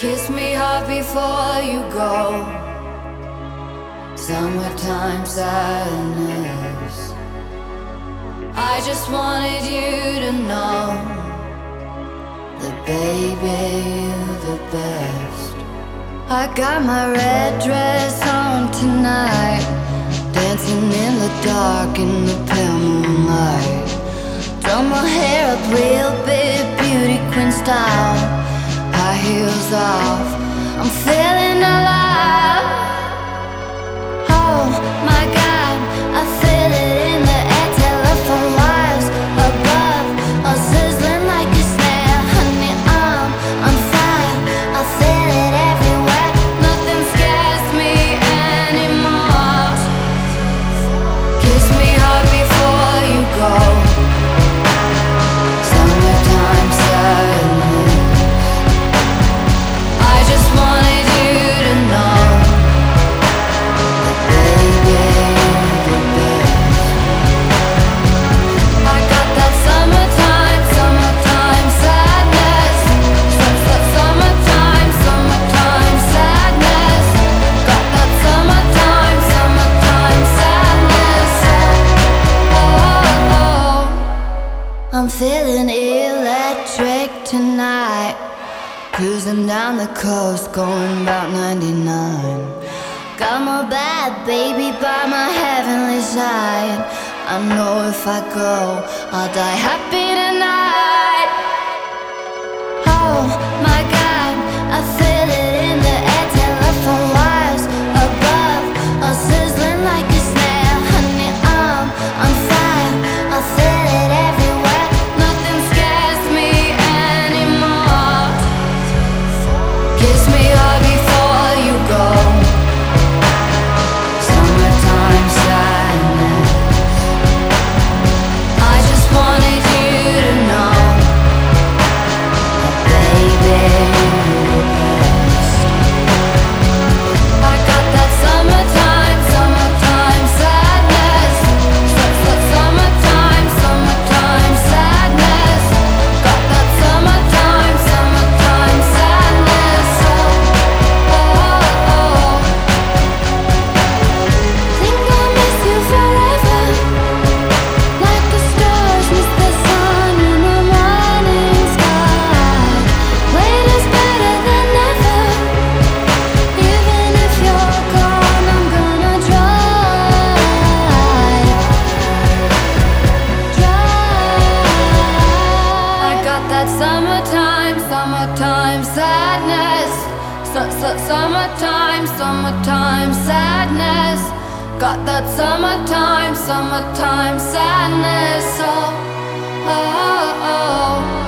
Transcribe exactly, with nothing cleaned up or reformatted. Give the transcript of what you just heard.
Kiss me hard before you go. Summertime sadness. I just wanted you to know that baby, you're the best. I got my red dress on tonight, dancing in the dark in the pale moonlight. Done my hair up real big, beauty queen style. High heels off, I'm feeling alive. Oh my God, I feel it in the air. Telephone wires above, all sizzling like a snare. Honey, I'm on fire, I feel it everywhere. Nothing scares me anymore. Kiss me hard before you go. Summertime sadness. I just wanted you to know that baby, you're the best. I got that summertime, summertime sadness. Such that summertime, summertime sadness. Got that summertime, summertime sadness. Oh, oh. I'm feeling electric tonight. Cruising down the coast, going about ninety-nine. Got my bad baby by my heavenly side. I know if I go, I'll die happy tonight. Oh my God, I feel it in the air. Telephone wires above, all sizzling like a snare. Honey, I'm on fire, I feel it everywhere. Nothing scares me anymore. Kiss me hard before you go. Summertime sadness. I just wanted you to know that baby, you're the best. I got that summertime, summertime sadness. Such that summertime, summertime sadness. Got that summertime, summertime sadness. Oh, oh, oh. Think I'll miss you forever, like the stars miss the sun in the morning sky. Wait is better than never. Even if you're gone, I'm gonna try, try. I got that summertime, summertime sadness. Su- su- Summertime, summertime sadness. Got that summertime, summertime sadness. Oh, oh, oh.